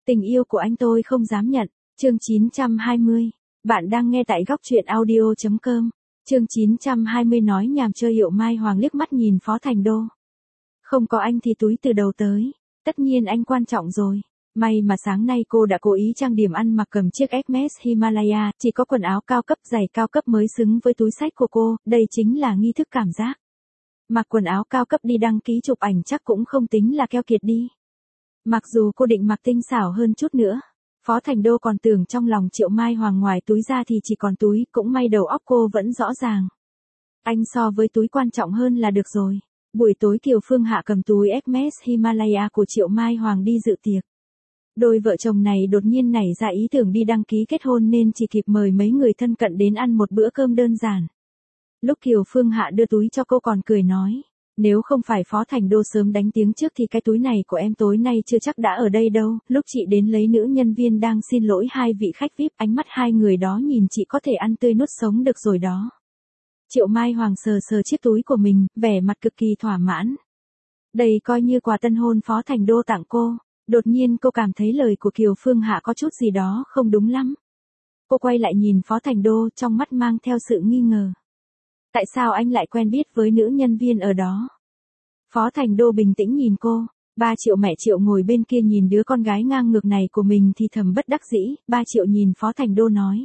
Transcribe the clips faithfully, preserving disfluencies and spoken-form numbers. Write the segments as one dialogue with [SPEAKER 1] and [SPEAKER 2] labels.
[SPEAKER 1] Tình yêu của anh tôi không dám nhận. Chương chín trăm hai mươi. Bạn đang nghe tại góc truyện audio chấm com. Chương chín trăm hai mươi nói nhảm chơi Hiệu Mai Hoàng liếc mắt nhìn Phó Thành Đô. Không có anh thì túi từ đầu tới. Tất nhiên anh quan trọng rồi. May mà sáng nay cô đã cố ý trang điểm ăn mặc cầm chiếc Hermes Himalaya, chỉ có quần áo cao cấp giày cao cấp mới xứng với túi xách của cô, đây chính là nghi thức cảm giác. Mặc quần áo cao cấp đi đăng ký chụp ảnh chắc cũng không tính là keo kiệt đi. Mặc dù cô định mặc tinh xảo hơn chút nữa, Phó Thành Đô còn tưởng trong lòng Triệu Mai Hoàng ngoài túi ra thì chỉ còn túi, cũng may đầu óc cô vẫn rõ ràng. Anh so với túi quan trọng hơn là được rồi. Buổi tối Kiều Phương Hạ cầm túi Hermes Himalaya của Triệu Mai Hoàng đi dự tiệc. Đôi vợ chồng này đột nhiên nảy ra ý tưởng đi đăng ký kết hôn nên chỉ kịp mời mấy người thân cận đến ăn một bữa cơm đơn giản. Lúc Kiều Phương Hạ đưa túi cho cô còn cười nói, nếu không phải Phó Thành Đô sớm đánh tiếng trước thì cái túi này của em tối nay chưa chắc đã ở đây đâu. Lúc chị đến lấy nữ nhân viên đang xin lỗi hai vị khách vi ai pi, ánh mắt hai người đó nhìn chị có thể ăn tươi nuốt sống được rồi đó. Triệu Mai Hoàng sờ sờ chiếc túi của mình, vẻ mặt cực kỳ thỏa mãn. Đây coi như quà tân hôn Phó Thành Đô tặng cô. Đột nhiên cô cảm thấy lời của Kiều Phương Hạ có chút gì đó không đúng lắm. Cô quay lại nhìn Phó Thành Đô trong mắt mang theo sự nghi ngờ. Tại sao anh lại quen biết với nữ nhân viên ở đó? Phó Thành Đô bình tĩnh nhìn cô. Ba Triệu mẹ Triệu ngồi bên kia nhìn đứa con gái ngang ngược này của mình thì thầm bất đắc dĩ. Ba Triệu nhìn Phó Thành Đô nói.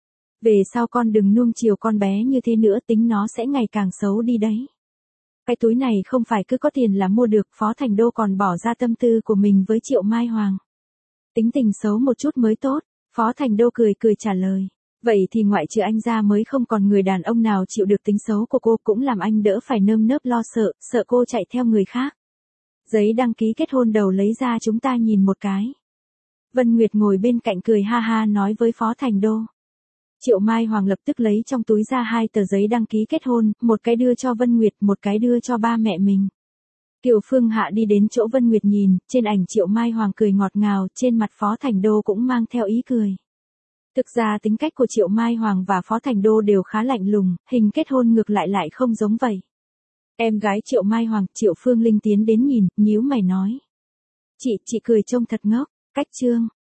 [SPEAKER 1] Về sau con đừng nuông chiều con bé như thế nữa, tính nó sẽ ngày càng xấu đi đấy. Cái túi này không phải cứ có tiền là mua được. Phó Thành Đô còn bỏ ra tâm tư của mình với Triệu Mai Hoàng. Tính tình xấu một chút mới tốt. Phó Thành Đô cười cười trả lời. Vậy thì ngoại trừ anh ra mới không còn người đàn ông nào chịu được tính xấu của cô, cũng làm anh đỡ phải nơm nớp lo sợ, sợ cô chạy theo người khác. Giấy đăng ký kết hôn đầu lấy ra chúng ta nhìn một cái. Vân Nguyệt ngồi bên cạnh cười ha ha nói với Phó Thành Đô. Triệu Mai Hoàng lập tức lấy trong túi ra hai tờ giấy đăng ký kết hôn, một cái đưa cho Vân Nguyệt, một cái đưa cho ba mẹ mình. Kiều Phương Hạ đi đến chỗ Vân Nguyệt nhìn, trên ảnh Triệu Mai Hoàng cười ngọt ngào, trên mặt Phó Thành Đô cũng mang theo ý cười. Thực ra tính cách của Triệu Mai Hoàng và Phó Thành Đô đều khá lạnh lùng, hình kết hôn ngược lại lại không giống vậy. Em gái Triệu Mai Hoàng, Triệu Phương Linh tiến đến nhìn, nhíu mày nói. Chị, chị cười trông thật ngốc, cách trương.